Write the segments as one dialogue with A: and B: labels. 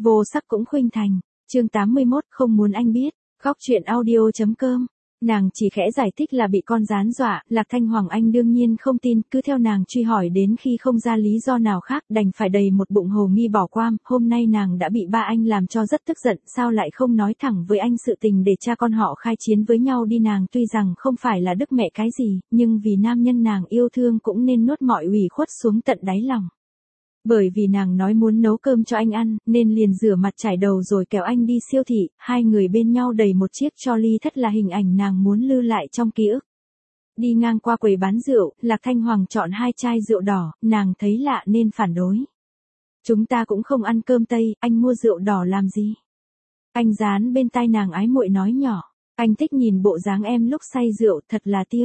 A: Vô sắc cũng khuynh thành. Chương 81, không muốn anh biết. Khóc chuyện audio.com. Nàng chỉ khẽ giải thích là bị con gián dọa, Lạc Thanh Hoàng Anh đương nhiên không tin, cứ theo nàng truy hỏi đến khi không ra lý do nào khác, đành phải đầy một bụng hồ nghi bỏ qua. Hôm nay nàng đã bị ba anh làm cho rất tức giận, sao lại không nói thẳng với anh sự tình để cha con họ khai chiến với nhau đi. Nàng tuy rằng không phải là đức mẹ cái gì, nhưng vì nam nhân nàng yêu thương cũng nên nuốt mọi ủy khuất xuống tận đáy lòng. Bởi vì nàng nói muốn nấu cơm cho anh ăn, nên liền rửa mặt trải đầu rồi kéo anh đi siêu thị, hai người bên nhau đầy một chiếc trolley, thất là hình ảnh nàng muốn lưu lại trong ký ức. Đi ngang qua quầy bán rượu, Lạc Thanh Hoàng chọn 2 chai rượu đỏ, nàng thấy lạ nên phản đối. Chúng ta cũng không ăn cơm Tây, anh mua rượu đỏ làm gì? Anh dán bên tai nàng ái muội nói nhỏ, anh thích nhìn bộ dáng em lúc say rượu, thật là tiêu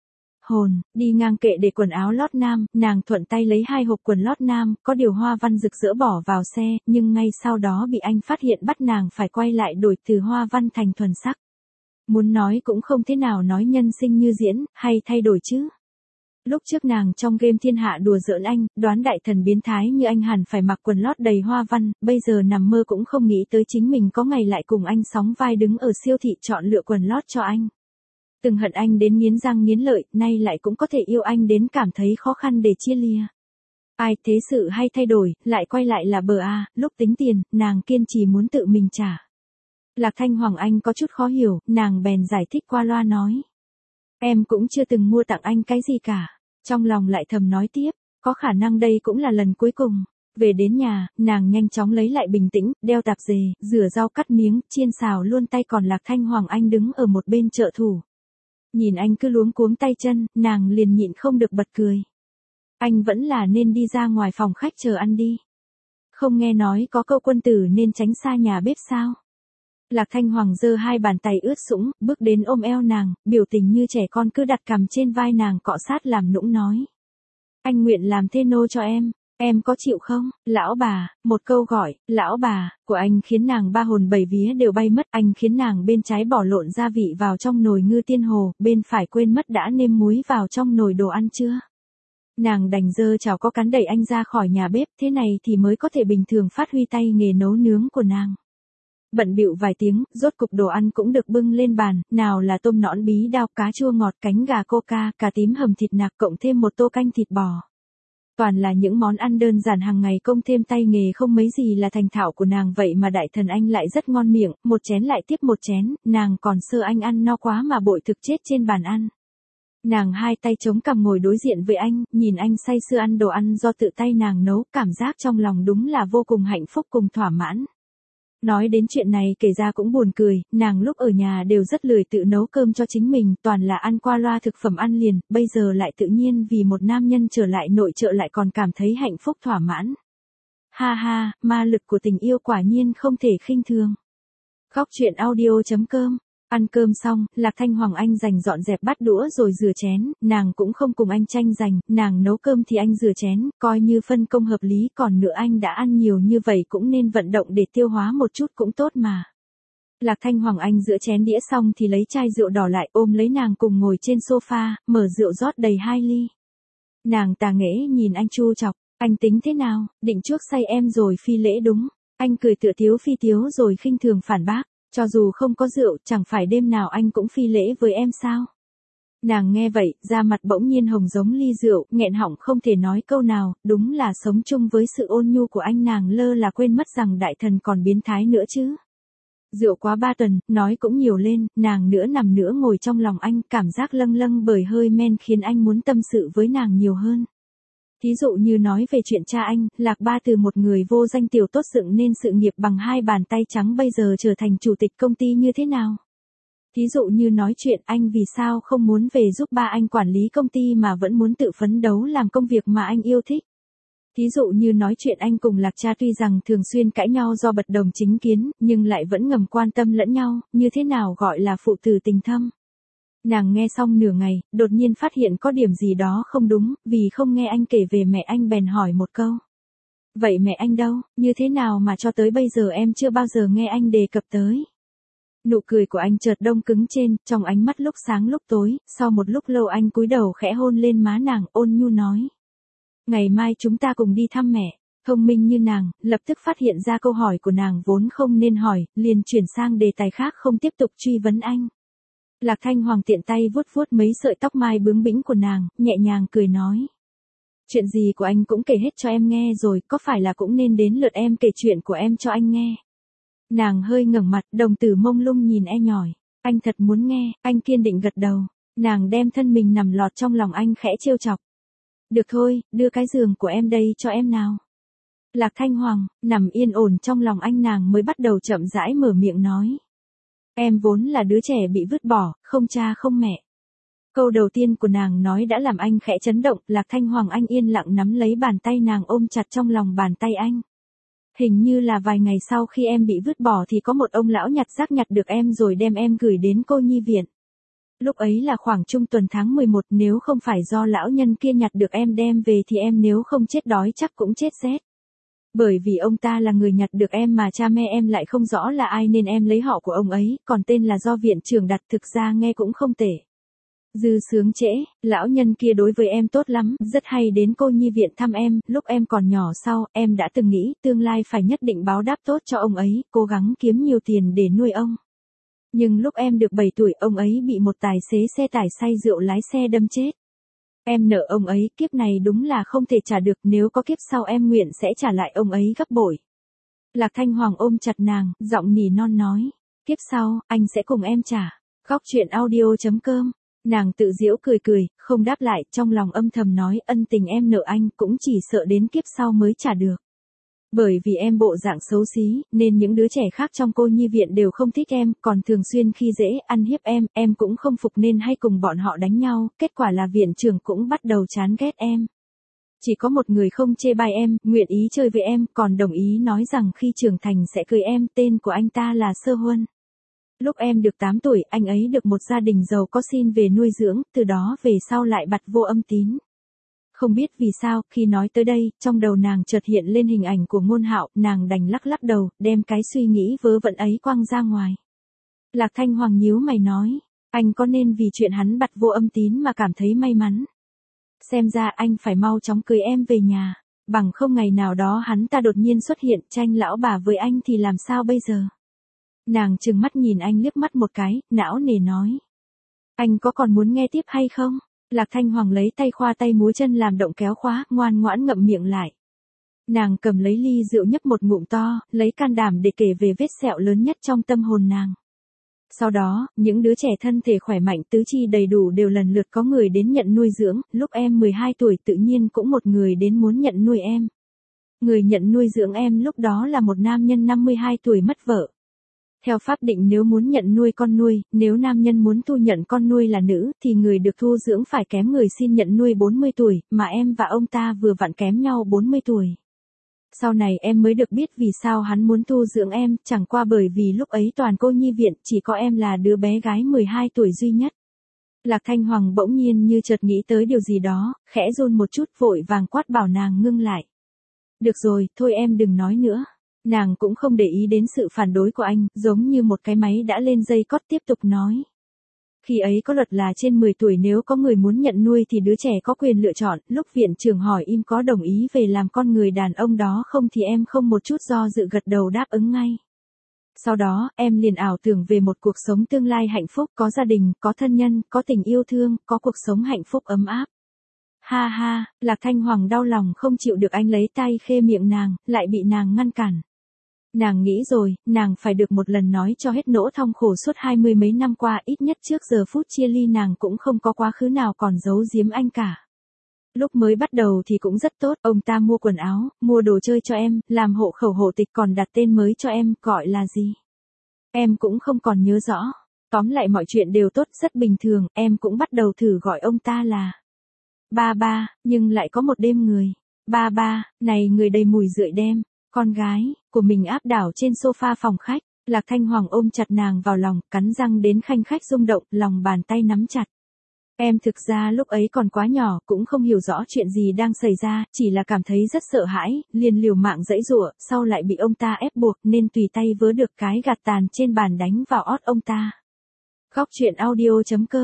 A: hồn. Đi ngang kệ để quần áo lót nam, nàng thuận tay lấy 2 hộp quần lót nam, có điều hoa văn rực rỡ bỏ vào xe, nhưng ngay sau đó bị anh phát hiện, bắt nàng phải quay lại đổi từ hoa văn thành thuần sắc. Muốn nói cũng không thế nào nói nhân sinh như diễn, hay thay đổi chứ. Lúc trước nàng trong game thiên hạ đùa giỡn anh, đoán đại thần biến thái như anh hẳn phải mặc quần lót đầy hoa văn, bây giờ nằm mơ cũng không nghĩ tới chính mình có ngày lại cùng anh sóng vai đứng ở siêu thị chọn lựa quần lót cho anh. Từng hận anh đến nghiến răng nghiến lợi, nay lại cũng có thể yêu anh đến cảm thấy khó khăn để chia lìa. Ai thế sự hay thay đổi, lại quay lại là bờ a, lúc tính tiền, nàng kiên trì muốn tự mình trả. Lạc Thanh Hoàng Anh có chút khó hiểu, nàng bèn giải thích qua loa nói. Em cũng chưa từng mua tặng anh cái gì cả. Trong lòng lại thầm nói tiếp, có khả năng đây cũng là lần cuối cùng. Về đến nhà, nàng nhanh chóng lấy lại bình tĩnh, đeo tạp dề, rửa rau cắt miếng, chiên xào luôn tay, còn Lạc Thanh Hoàng Anh đứng ở một bên trợ thủ. Nhìn anh cứ luống cuống tay chân, nàng liền nhịn không được bật cười. Anh vẫn là nên đi ra ngoài phòng khách chờ ăn đi. Không nghe nói có câu quân tử nên tránh xa nhà bếp sao? Lạc Thanh Hoàng giơ 2 bàn tay ướt sũng, bước đến ôm eo nàng, biểu tình như trẻ con cứ đặt cằm trên vai nàng cọ sát làm nũng nói. Anh nguyện làm thê nô cho em có chịu không? Lão bà, một câu gọi, lão bà, của anh khiến nàng ba hồn bảy vía đều bay mất. Anh khiến nàng bên trái bỏ lộn gia vị vào trong nồi ngư tiên hồ, bên phải quên mất đã nêm muối vào trong nồi đồ ăn chưa. Nàng đành giơ chảo có cán đẩy anh ra khỏi nhà bếp, thế này thì mới có thể bình thường phát huy tay nghề nấu nướng của nàng. Bận bịu vài tiếng, rốt cục đồ ăn cũng được bưng lên bàn, nào là tôm nõn bí đao, cá chua ngọt, cánh gà coca, cà tím hầm thịt nạc, cộng thêm một tô canh thịt bò. Toàn là những món ăn đơn giản hàng ngày, công thêm tay nghề không mấy gì là thành thạo của nàng, vậy mà đại thần anh lại rất ngon miệng, một chén lại tiếp một chén, nàng còn sơ anh ăn no quá mà bội thực chết trên bàn ăn. Nàng 2 tay chống cằm ngồi đối diện với anh, nhìn anh say sưa ăn đồ ăn do tự tay nàng nấu, cảm giác trong lòng đúng là vô cùng hạnh phúc cùng thỏa mãn. Nói đến chuyện này kể ra cũng buồn cười, nàng lúc ở nhà đều rất lười tự nấu cơm cho chính mình, toàn là ăn qua loa thực phẩm ăn liền, bây giờ lại tự nhiên vì một nam nhân trở lại nội trợ lại còn cảm thấy hạnh phúc thỏa mãn. Ha ha, ma lực của tình yêu quả nhiên không thể khinh thường. Khóc chuyện audio.com. Ăn cơm xong, Lạc Thanh Hoàng Anh dành dọn dẹp bát đũa rồi rửa chén, nàng cũng không cùng anh tranh giành, nàng nấu cơm thì anh rửa chén, coi như phân công hợp lý, còn nữa anh đã ăn nhiều như vậy cũng nên vận động để tiêu hóa một chút cũng tốt mà. Lạc Thanh Hoàng Anh rửa chén đĩa xong thì lấy chai rượu đỏ lại, ôm lấy nàng cùng ngồi trên sofa, mở rượu rót đầy 2 ly. Nàng tà nghễ nhìn anh chu chọc, anh tính thế nào, định chuốc say em rồi phi lễ đúng. Anh cười tựa tiếu phi tiếu rồi khinh thường phản bác. Cho dù không có rượu, chẳng phải đêm nào anh cũng phi lễ với em sao? Nàng nghe vậy, da mặt bỗng nhiên hồng giống ly rượu, nghẹn họng không thể nói câu nào, đúng là sống chung với sự ôn nhu của anh nàng lơ là quên mất rằng đại thần còn biến thái nữa chứ. Rượu quá 3 tuần, nói cũng nhiều lên, nàng nữa nằm nữa ngồi trong lòng anh, cảm giác lâng lâng bởi hơi men khiến anh muốn tâm sự với nàng nhiều hơn. Thí dụ như nói về chuyện cha anh, Lạc Ba từ một người vô danh tiểu tốt dựng nên sự nghiệp bằng 2 bàn tay trắng bây giờ trở thành chủ tịch công ty như thế nào. Thí dụ như nói chuyện anh vì sao không muốn về giúp ba anh quản lý công ty mà vẫn muốn tự phấn đấu làm công việc mà anh yêu thích. Thí dụ như nói chuyện anh cùng Lạc Cha tuy rằng thường xuyên cãi nhau do bất đồng chính kiến, nhưng lại vẫn ngầm quan tâm lẫn nhau, như thế nào gọi là phụ tử tình thâm. Nàng nghe xong nửa ngày, đột nhiên phát hiện có điểm gì đó không đúng, vì không nghe anh kể về mẹ anh bèn hỏi một câu. Vậy mẹ anh đâu, như thế nào mà cho tới bây giờ em chưa bao giờ nghe anh đề cập tới. Nụ cười của anh chợt đông cứng trên, trong ánh mắt lúc sáng lúc tối, sau một lúc lâu anh cúi đầu khẽ hôn lên má nàng, ôn nhu nói. Ngày mai chúng ta cùng đi thăm mẹ. Thông minh như nàng, lập tức phát hiện ra câu hỏi của nàng vốn không nên hỏi, liền chuyển sang đề tài khác không tiếp tục truy vấn anh. Lạc Thanh Hoàng tiện tay vuốt vuốt mấy sợi tóc mai bướng bĩnh của nàng, nhẹ nhàng cười nói. Chuyện gì của anh cũng kể hết cho em nghe rồi, có phải là cũng nên đến lượt em kể chuyện của em cho anh nghe. Nàng hơi ngẩng mặt, đồng tử mông lung nhìn nhỏi. Anh thật muốn nghe, anh kiên định gật đầu. Nàng đem thân mình nằm lọt trong lòng anh khẽ trêu chọc. Được thôi, đưa cái giường của em đây cho em nào. Lạc Thanh Hoàng, nằm yên ổn trong lòng anh nàng mới bắt đầu chậm rãi mở miệng nói. Em vốn là đứa trẻ bị vứt bỏ, không cha không mẹ. Câu đầu tiên của nàng nói đã làm anh khẽ chấn động, Lạc Thanh Hoàng anh yên lặng nắm lấy bàn tay nàng ôm chặt trong lòng bàn tay anh. Hình như là vài ngày sau khi em bị vứt bỏ thì có một ông lão nhặt rác nhặt được em rồi đem em gửi đến cô nhi viện. Lúc ấy là khoảng trung tuần tháng 11, nếu không phải do lão nhân kia nhặt được em đem về thì em nếu không chết đói chắc cũng chết rét. Bởi vì ông ta là người nhặt được em mà cha mẹ em lại không rõ là ai nên em lấy họ của ông ấy, còn tên là do viện trưởng đặt, thực ra nghe cũng không tệ. Dư sướng trễ, lão nhân kia đối với em tốt lắm, rất hay đến cô nhi viện thăm em, lúc em còn nhỏ sau, em đã từng nghĩ tương lai phải nhất định báo đáp tốt cho ông ấy, cố gắng kiếm nhiều tiền để nuôi ông. Nhưng lúc em được 7 tuổi ông ấy bị một tài xế xe tải say rượu lái xe đâm chết. Em nợ ông ấy, kiếp này đúng là không thể trả được, nếu có kiếp sau em nguyện sẽ trả lại ông ấy gấp bội. Lạc Thanh Hoàng ôm chặt nàng, giọng nỉ non nói, kiếp sau, anh sẽ cùng em trả. Góc truyện audio.com. Nàng tự giễu cười cười, không đáp lại, trong lòng âm thầm nói ân tình em nợ anh cũng chỉ sợ đến kiếp sau mới trả được. Bởi vì em bộ dạng xấu xí, nên những đứa trẻ khác trong cô nhi viện đều không thích em, còn thường xuyên khi dễ, ăn hiếp em cũng không phục nên hay cùng bọn họ đánh nhau, kết quả là viện trưởng cũng bắt đầu chán ghét em. Chỉ có một người không chê bai em, nguyện ý chơi với em, còn đồng ý nói rằng khi trưởng thành sẽ cưới em, tên của anh ta là Sơ Huân. Lúc em được 8 tuổi, anh ấy được một gia đình giàu có xin về nuôi dưỡng, từ đó về sau lại bặt vô âm tín. Không biết vì sao, khi nói tới đây, trong đầu nàng chợt hiện lên hình ảnh của Ngôn Hạo, nàng đành lắc lắc đầu, đem cái suy nghĩ vớ vẩn ấy quăng ra ngoài. Lạc Thanh Hoàng nhíu mày nói, anh có nên vì chuyện hắn bặt vô âm tín mà cảm thấy may mắn? Xem ra anh phải mau chóng cưới em về nhà, bằng không ngày nào đó hắn ta đột nhiên xuất hiện tranh lão bà với anh thì làm sao bây giờ? Nàng trừng mắt nhìn anh liếc mắt một cái, não nề nói. Anh có còn muốn nghe tiếp hay không? Lạc Thanh Hoàng lấy tay khoa tay múa chân làm động kéo khóa, ngoan ngoãn ngậm miệng lại. Nàng cầm lấy ly rượu nhấp một ngụm to, lấy can đảm để kể về vết sẹo lớn nhất trong tâm hồn nàng. Sau đó, những đứa trẻ thân thể khỏe mạnh tứ chi đầy đủ đều lần lượt có người đến nhận nuôi dưỡng, lúc em 12 tuổi tự nhiên cũng một người đến muốn nhận nuôi em. Người nhận nuôi dưỡng em lúc đó là một nam nhân 52 tuổi mất vợ. Theo pháp định nếu muốn nhận nuôi con nuôi, nếu nam nhân muốn thu nhận con nuôi là nữ, thì người được thu dưỡng phải kém người xin nhận nuôi 40 tuổi, mà em và ông ta vừa vặn kém nhau 40 tuổi. Sau này em mới được biết vì sao hắn muốn thu dưỡng em, chẳng qua bởi vì lúc ấy toàn cô nhi viện, chỉ có em là đứa bé gái 12 tuổi duy nhất. Lạc Thanh Hoàng bỗng nhiên như chợt nghĩ tới điều gì đó, khẽ run một chút vội vàng quát bảo nàng ngưng lại. Được rồi, thôi em đừng nói nữa. Nàng cũng không để ý đến sự phản đối của anh, giống như một cái máy đã lên dây cót tiếp tục nói. Khi ấy có luật là trên 10 tuổi nếu có người muốn nhận nuôi thì đứa trẻ có quyền lựa chọn, lúc viện trưởng hỏi im có đồng ý về làm con người đàn ông đó không thì em không một chút do dự gật đầu đáp ứng ngay. Sau đó, em liền ảo tưởng về một cuộc sống tương lai hạnh phúc, có gia đình, có thân nhân, có tình yêu thương, có cuộc sống hạnh phúc ấm áp. Ha ha, Lạc Thanh Hoàng đau lòng không chịu được anh lấy tay khê miệng nàng, lại bị nàng ngăn cản. Nàng nghĩ rồi, nàng phải được một lần nói cho hết nỗi thống khổ suốt 20 mấy năm qua, ít nhất trước giờ phút chia ly nàng cũng không có quá khứ nào còn giấu giếm anh cả. Lúc mới bắt đầu thì cũng rất tốt, ông ta mua quần áo, mua đồ chơi cho em, làm hộ khẩu hộ tịch còn đặt tên mới cho em, gọi là gì? Em cũng không còn nhớ rõ. Tóm lại mọi chuyện đều tốt, rất bình thường, em cũng bắt đầu thử gọi ông ta là ba ba, nhưng lại có một đêm người. Ba ba, này người đầy mùi rượu đêm. Con gái của mình áp đảo trên sofa phòng khách, Lạc Thanh Hoàng ôm chặt nàng vào lòng, cắn răng đến khanh khách rung động, lòng bàn tay nắm chặt. Em thực ra lúc ấy còn quá nhỏ, cũng không hiểu rõ chuyện gì đang xảy ra, chỉ là cảm thấy rất sợ hãi, liền liều mạng giãy giụa, sau lại bị ông ta ép buộc nên tùy tay vớ được cái gạt tàn trên bàn đánh vào ót ông ta. Góc truyện audio.com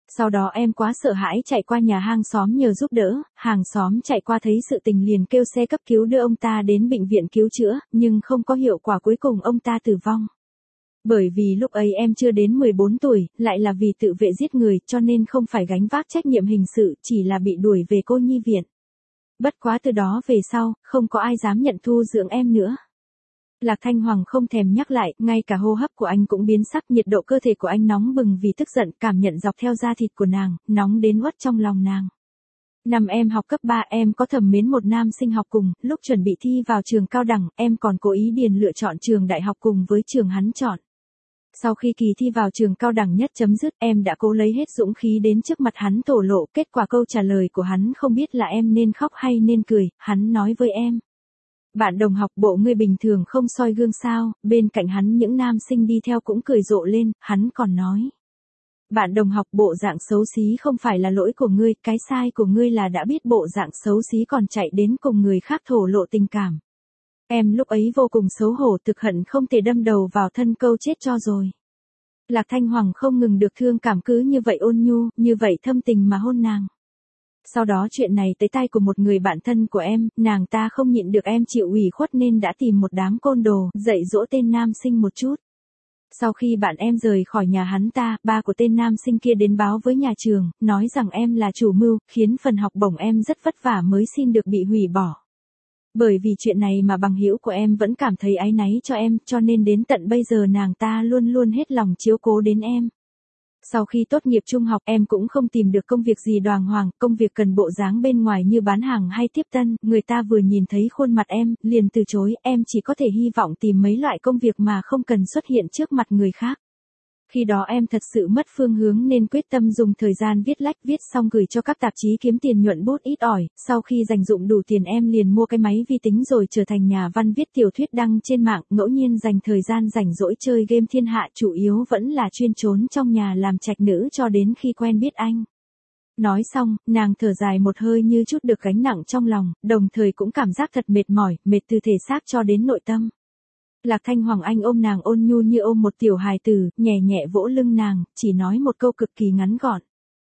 A: Sau đó em quá sợ hãi chạy qua nhà hàng xóm nhờ giúp đỡ, hàng xóm chạy qua thấy sự tình liền kêu xe cấp cứu đưa ông ta đến bệnh viện cứu chữa, nhưng không có hiệu quả, cuối cùng ông ta tử vong. Bởi vì lúc ấy em chưa đến 14 tuổi, lại là vì tự vệ giết người, cho nên không phải gánh vác trách nhiệm hình sự, chỉ là bị đuổi về cô nhi viện. Bất quá từ đó về sau, không có ai dám nhận thu dưỡng em nữa. Lạc Thanh Hoàng không thèm nhắc lại, ngay cả hô hấp của anh cũng biến sắc, nhiệt độ cơ thể của anh nóng bừng vì tức giận, cảm nhận dọc theo da thịt của nàng, nóng đến uất trong lòng nàng. Năm em học cấp 3 em có thầm mến một nam sinh học cùng, lúc chuẩn bị thi vào trường cao đẳng, em còn cố ý điền lựa chọn trường đại học cùng với trường hắn chọn. Sau khi kỳ thi vào trường cao đẳng nhất chấm dứt, em đã cố lấy hết dũng khí đến trước mặt hắn thổ lộ, kết quả câu trả lời của hắn không biết là em nên khóc hay nên cười, hắn nói với em. Bạn đồng học, bộ ngươi bình thường không soi gương sao? Bên cạnh hắn những nam sinh đi theo cũng cười rộ lên, hắn còn nói. Bạn đồng học, bộ dạng xấu xí không phải là lỗi của ngươi, cái sai của ngươi là đã biết bộ dạng xấu xí còn chạy đến cùng người khác thổ lộ tình cảm. Em lúc ấy vô cùng xấu hổ, thực hận không thể đâm đầu vào thân câu chết cho rồi. Lạc Thanh Hoàng không ngừng được thương cảm, cứ như vậy ôn nhu, như vậy thâm tình mà hôn nàng. Sau đó chuyện này tới tai của một người bạn thân của em, nàng ta không nhịn được em chịu ủy khuất nên đã tìm một đám côn đồ, dạy dỗ tên nam sinh một chút. Sau khi bạn em rời khỏi nhà hắn ta, ba của tên nam sinh kia đến báo với nhà trường, nói rằng em là chủ mưu, khiến phần học bổng em rất vất vả mới xin được bị hủy bỏ. Bởi vì chuyện này mà bằng hữu của em vẫn cảm thấy áy náy cho em, cho nên đến tận bây giờ nàng ta luôn luôn hết lòng chiếu cố đến em. Sau khi tốt nghiệp trung học em cũng không tìm được công việc gì đàng hoàng, công việc cần bộ dáng bên ngoài như bán hàng hay tiếp tân, người ta vừa nhìn thấy khuôn mặt em, liền từ chối, em chỉ có thể hy vọng tìm mấy loại công việc mà không cần xuất hiện trước mặt người khác. Khi đó em thật sự mất phương hướng nên quyết tâm dùng thời gian viết lách, viết xong gửi cho các tạp chí kiếm tiền nhuận bút ít ỏi, sau khi dành dụm đủ tiền em liền mua cái máy vi tính rồi trở thành nhà văn viết tiểu thuyết đăng trên mạng, ngẫu nhiên dành thời gian rảnh rỗi chơi game thiên hạ, chủ yếu vẫn là chuyên trốn trong nhà làm trạch nữ cho đến khi quen biết anh. Nói xong, nàng thở dài một hơi như chút được gánh nặng trong lòng, đồng thời cũng cảm giác thật mệt mỏi, mệt từ thể xác cho đến nội tâm. Lạc Thanh Hoàng Anh ôm nàng ôn nhu như ôm một tiểu hài tử, nhẹ nhẹ vỗ lưng nàng, chỉ nói một câu cực kỳ ngắn gọn.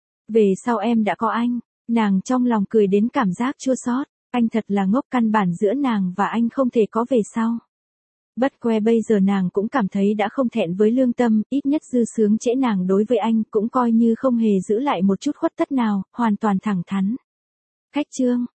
A: Về sau em đã có anh, nàng trong lòng cười đến cảm giác chua xót, anh thật là ngốc, căn bản giữa nàng và anh không thể có về sau. Bất que bây giờ nàng cũng cảm thấy đã không thẹn với lương tâm, ít nhất dư sướng trễ nàng đối với anh cũng coi như không hề giữ lại một chút khuất tất nào, hoàn toàn thẳng thắn. Khách trương.